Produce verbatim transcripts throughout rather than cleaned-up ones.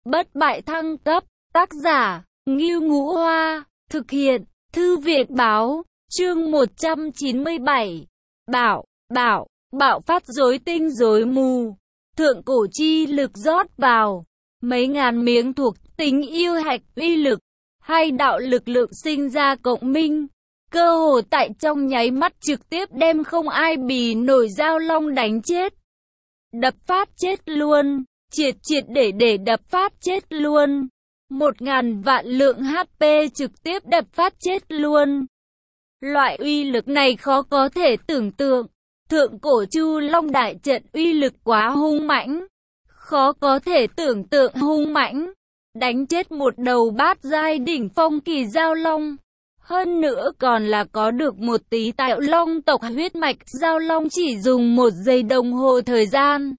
bất bại thăng cấp, tác giả, Ngưu Ngũ Hoa, thực hiện, Thư viện Báo, chương một trăm chín mươi bảy. Bạo, bạo, bạo phát rối tinh rối mù, thượng cổ chi lực rót vào, mấy ngàn miếng thuộc tính yêu hạch uy lực, hay đạo lực lượng sinh ra cộng minh, cơ hồ tại trong nháy mắt trực tiếp đem không ai bì nổi Giao Long đánh chết. Đập phát chết luôn, triệt triệt để để đập phát chết luôn. Một ngàn vạn lượng hát pê trực tiếp đập phát chết luôn. Loại uy lực này khó có thể tưởng tượng. Thượng cổ Chu Long đại trận uy lực quá hung mãnh, khó có thể tưởng tượng hung mãnh, đánh chết một đầu bát giai đỉnh phong kỳ Giao Long. Hơn nữa còn là có được một tí tạo long tộc huyết mạch. Giao Long chỉ dùng một giây đồng hồ thời gian.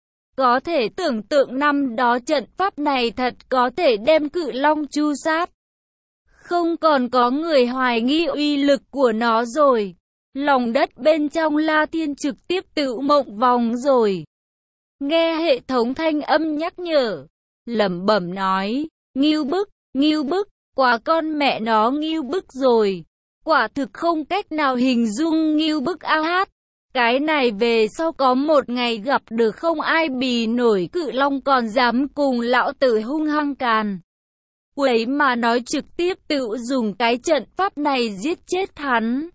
Có thể tưởng tượng năm đó trận pháp này thật có thể đem cự long chu sát. Không còn có người hoài nghi uy lực của nó rồi. Lòng đất bên trong La Thiên trực tiếp tự mộng vòng rồi. Nghe hệ thống thanh âm nhắc nhở, lẩm bẩm nói, ngưu bức, ngưu bức, quả con mẹ nó ngưu bức rồi. Quả thực không cách nào hình dung ngưu bức a hát. Cái này về sau có một ngày gặp được không ai bì nổi cự long còn dám cùng lão tử hung hăng càn quấy mà nói, trực tiếp tự dùng cái trận pháp này giết chết hắn.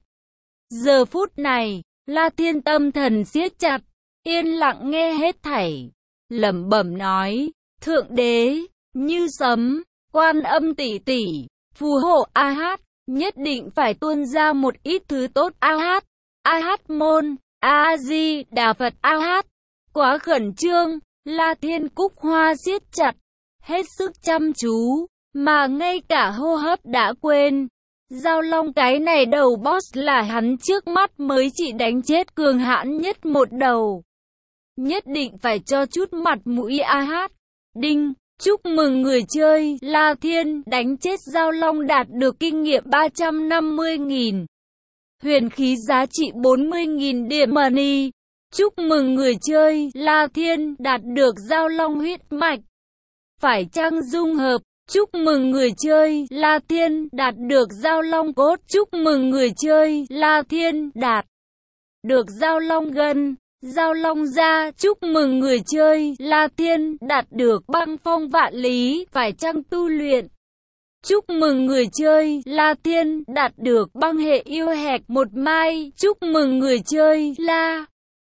Giờ phút này, La Thiên tâm thần siết chặt, yên lặng nghe hết thảy, lẩm bẩm nói, thượng đế, như sấm, quan âm tỷ tỷ, phù hộ a hát, nhất định phải tuôn ra một ít thứ tốt a hát, a hát môn. A-di Đà Phật a hát. Quá khẩn trương, La Thiên cúc hoa siết chặt, hết sức chăm chú, mà ngay cả hô hấp đã quên. Giao Long cái này đầu boss là hắn trước mắt mới chỉ đánh chết cường hãn nhất một đầu. Nhất định phải cho chút mặt mũi a hát. Đinh, chúc mừng người chơi, La Thiên đánh chết Giao Long đạt được kinh nghiệm ba trăm năm mươi nghìn. Huyền khí giá trị bốn mươi nghìn điểm money. Chúc mừng người chơi, La Thiên đạt được Giao Long huyết mạch. Phải chăng dung hợp? Chúc mừng người chơi, La Thiên đạt được Giao Long cốt. Chúc mừng người chơi, La Thiên đạt được Giao Long gân, Giao Long da. Chúc mừng người chơi, La Thiên đạt được băng phong vạn lý. Phải chăng tu luyện? Chúc mừng người chơi, La Thiên đạt được băng hệ yêu hạch một mai. Chúc mừng người chơi, La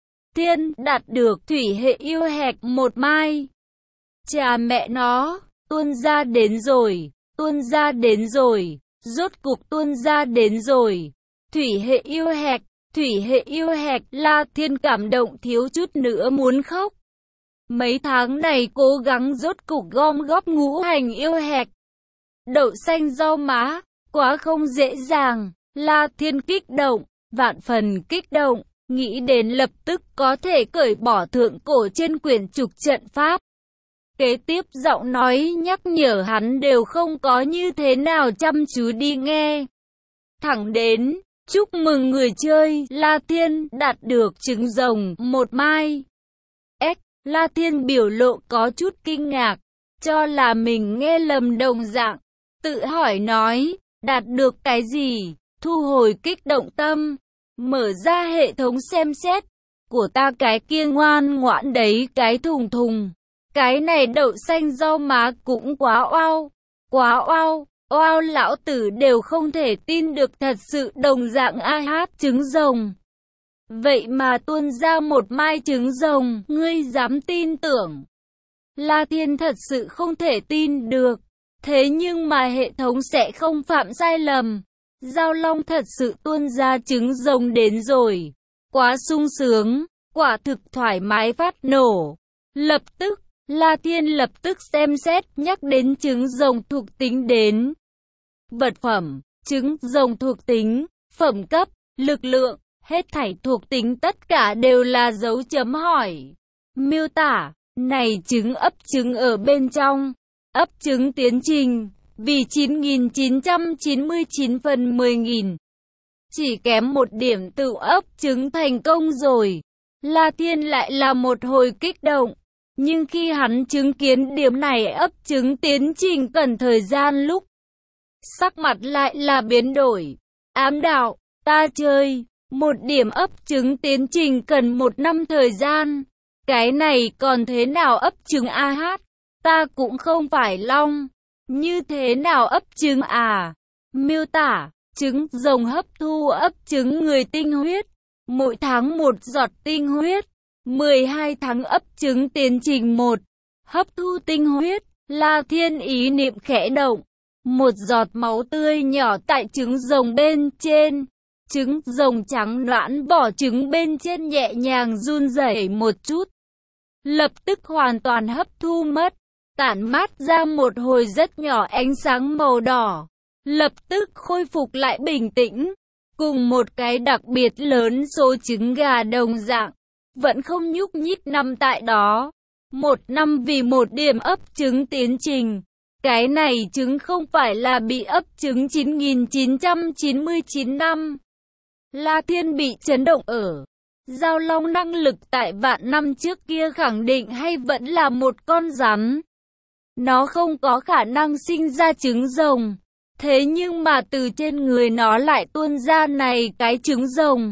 Thiên đạt được thủy hệ yêu hạch một mai. Chà mẹ nó, tuôn ra đến rồi, tuôn ra đến rồi, rốt cục tuôn ra đến rồi. Thủy hệ yêu hạch, thủy hệ yêu hạch, La Thiên cảm động thiếu chút nữa muốn khóc. Mấy tháng này cố gắng rốt cục gom góp ngũ hành yêu hạch. Đậu xanh rau má, quá không dễ dàng. La Thiên kích động, vạn phần kích động, nghĩ đến lập tức có thể cởi bỏ thượng cổ trên quyển trục trận pháp. Kế tiếp giọng nói nhắc nhở hắn đều không có như thế nào chăm chú đi nghe. Thẳng đến, chúc mừng người chơi, La Thiên đạt được trứng rồng một mai. Ếch, La Thiên biểu lộ có chút kinh ngạc, cho là mình nghe lầm đồng dạng. Tự hỏi nói, đạt được cái gì? Thu hồi kích động tâm, mở ra hệ thống xem xét. Của ta cái kia ngoan ngoãn đấy cái thùng thùng. Cái này đậu xanh rau má cũng quá oao. Quá oao, oao lão tử đều không thể tin được thật sự đồng dạng a hát trứng rồng. Vậy mà tuôn ra một mai trứng rồng, ngươi dám tin tưởng? La Thiên thật sự không thể tin được. Thế nhưng mà hệ thống sẽ không phạm sai lầm. Giao Long thật sự tuôn ra trứng rồng đến rồi. Quá sung sướng, quả thực thoải mái phát nổ. Lập tức, La Thiên lập tức xem xét nhắc đến trứng rồng thuộc tính đến. Vật phẩm, trứng rồng thuộc tính, phẩm cấp, lực lượng, hết thảy thuộc tính tất cả đều là dấu chấm hỏi. Miêu tả, này trứng ấp trứng ở bên trong. Ấp trứng tiến trình, vì chín nghìn chín trăm chín mươi chín phần mười nghìn. Chỉ kém một điểm tự ấp trứng thành công rồi. La Thiên lại là một hồi kích động. Nhưng khi hắn chứng kiến điểm này ấp trứng tiến trình cần thời gian lúc, sắc mặt lại là biến đổi. Ám đạo, ta chơi, một điểm ấp trứng tiến trình cần một năm thời gian. Cái này còn thế nào ấp trứng a hát? Ta cũng không phải long. Như thế nào ấp trứng à? Miêu tả, trứng rồng hấp thu ấp trứng người tinh huyết. Mỗi tháng một giọt tinh huyết. mười hai tháng ấp trứng tiến trình một. Hấp thu tinh huyết. La Thiên ý niệm khẽ động. Một giọt máu tươi nhỏ tại trứng rồng bên trên. Trứng rồng trắng nõn vỏ trứng bên trên nhẹ nhàng run rẩy một chút. Lập tức hoàn toàn hấp thu mất. Tản mát ra một hồi rất nhỏ ánh sáng màu đỏ. Lập tức khôi phục lại bình tĩnh. Cùng một cái đặc biệt lớn số trứng gà đồng dạng. Vẫn không nhúc nhích nằm tại đó. Một năm vì một điểm ấp trứng tiến trình. Cái này trứng không phải là bị ấp trứng chín nghìn chín trăm chín mươi chín năm. La Thiên bị chấn động ở. Giao long năng lực tại vạn năm trước kia khẳng định hay vẫn là một con rắn. Nó không có khả năng sinh ra trứng rồng. Thế nhưng mà từ trên người nó lại tuôn ra này cái trứng rồng.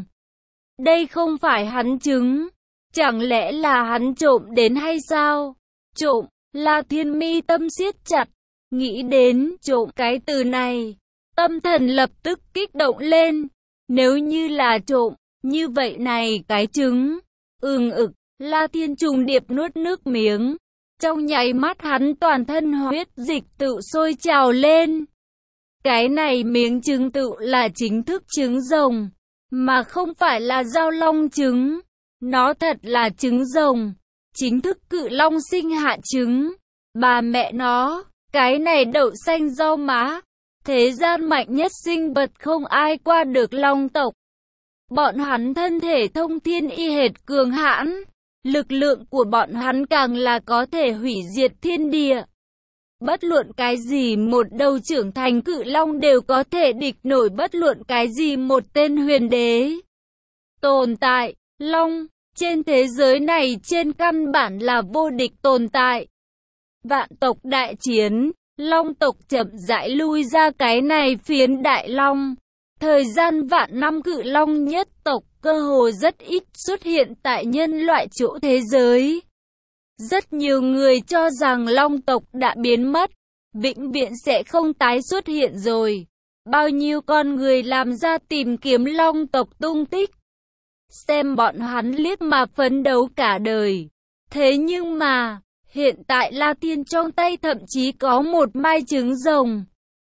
Đây không phải hắn trứng. Chẳng lẽ là hắn trộm đến hay sao? Trộm, La Thiên mi tâm siết chặt. Nghĩ đến trộm cái từ này. Tâm thần lập tức kích động lên. Nếu như là trộm, như vậy này cái trứng. Ừm ực, La Thiên trùng điệp nuốt nước miếng. Trong nháy mắt hắn toàn thân huyết dịch tự sôi trào lên. Cái này miếng trứng tự là chính thức trứng rồng, mà không phải là giao long trứng. Nó thật là trứng rồng, chính thức cự long sinh hạ trứng. Bà mẹ nó, cái này đậu xanh rau má. Thế gian mạnh nhất sinh vật không ai qua được long tộc. Bọn hắn thân thể thông thiên y hệt cường hãn. Lực lượng của bọn hắn càng là có thể hủy diệt thiên địa. Bất luận cái gì một đầu trưởng thành cự long đều có thể địch nổi bất luận cái gì một tên huyền đế. Tồn tại, long, trên thế giới này trên căn bản là vô địch tồn tại. Vạn tộc đại chiến, long tộc chậm rãi lui ra cái này phiến đại long. Thời gian vạn năm cự long nhất tộc cơ hồ rất ít xuất hiện tại nhân loại chỗ thế giới. Rất nhiều người cho rằng long tộc đã biến mất, vĩnh viễn sẽ không tái xuất hiện rồi. Bao nhiêu con người làm ra tìm kiếm long tộc tung tích. Xem bọn hắn liếc mà phấn đấu cả đời. Thế nhưng mà, hiện tại La Thiên trong tay thậm chí có một mai trứng rồng.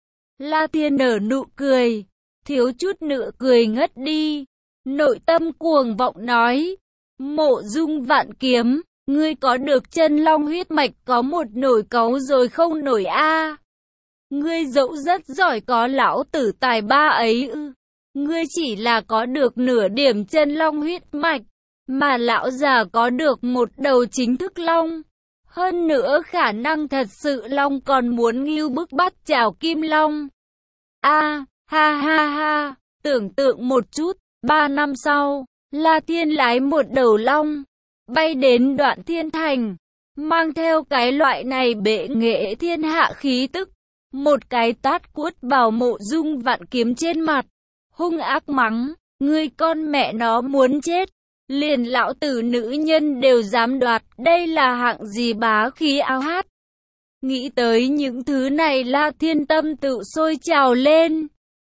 La Thiên nở nụ cười, thiếu chút nữa cười ngất đi. Nội tâm cuồng vọng nói, Mộ Dung Vạn Kiếm, ngươi có được chân long huyết mạch có một nổi cáu rồi không nổi a? À. Ngươi dẫu rất giỏi có lão tử tài ba ấy ư. Ngươi chỉ là có được nửa điểm chân long huyết mạch, mà lão già có được một đầu chính thức long. Hơn nữa khả năng thật sự long còn muốn nghêu bức bắt chào kim long. A, à, ha ha ha, tưởng tượng một chút, ba năm sau, La Thiên lái một đầu long, bay đến Đoạn Thiên Thành, mang theo cái loại này bệ nghệ thiên hạ khí tức, một cái tát quất vào Mộ Dung Vạn Kiếm trên mặt, hung ác mắng, ngươi con mẹ nó muốn chết, liền lão tử nữ nhân đều dám đoạt, đây là hạng gì bá khí áo hát. Nghĩ tới những thứ này La Thiên tâm tự sôi trào lên.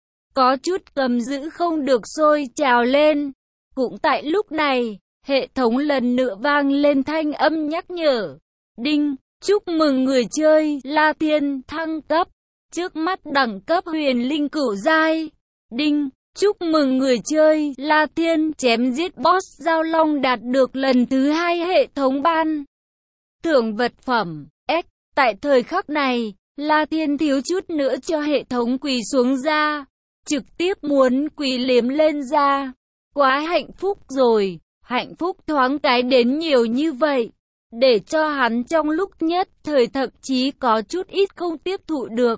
Có chút cầm giữ không được sôi trào lên. Cũng tại lúc này, hệ thống lần nữa vang lên thanh âm nhắc nhở. Đinh, chúc mừng người chơi La Thiên thăng cấp. Trước mắt đẳng cấp huyền linh cửu giai. Đinh, chúc mừng người chơi La Thiên chém giết boss giao long đạt được lần thứ hai hệ thống ban. Thưởng vật phẩm, X. Tại thời khắc này, La Thiên thiếu chút nữa cho hệ thống quỳ xuống ra. Trực tiếp muốn quỳ liếm lên ra. Quá hạnh phúc rồi, hạnh phúc thoáng cái đến nhiều như vậy. Để cho hắn trong lúc nhất thời thậm chí có chút ít không tiếp thụ được.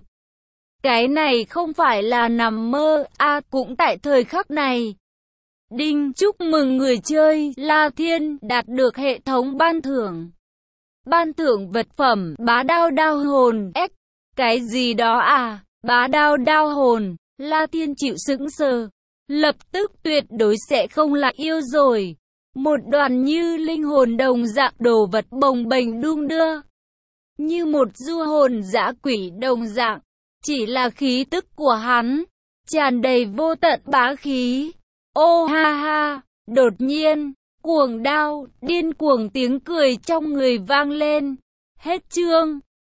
Cái này không phải là nằm mơ, a à, cũng tại thời khắc này. Đinh, chúc mừng người chơi La Thiên đạt được hệ thống ban thưởng. ban thưởng vật phẩm, bá đao đao hồn, ếch, cái gì đó à, bá đao đao hồn, La Thiên chịu sững sờ, lập tức tuyệt đối sẽ không lại yêu rồi. Một đoàn như linh hồn đồng dạng đồ vật bồng bềnh đung đưa, như một du hồn dã quỷ đồng dạng, chỉ là khí tức của hắn, tràn đầy vô tận bá khí. Ô ha ha, đột nhiên, cuồng đao, điên cuồng tiếng cười trong người vang lên. Hết chương.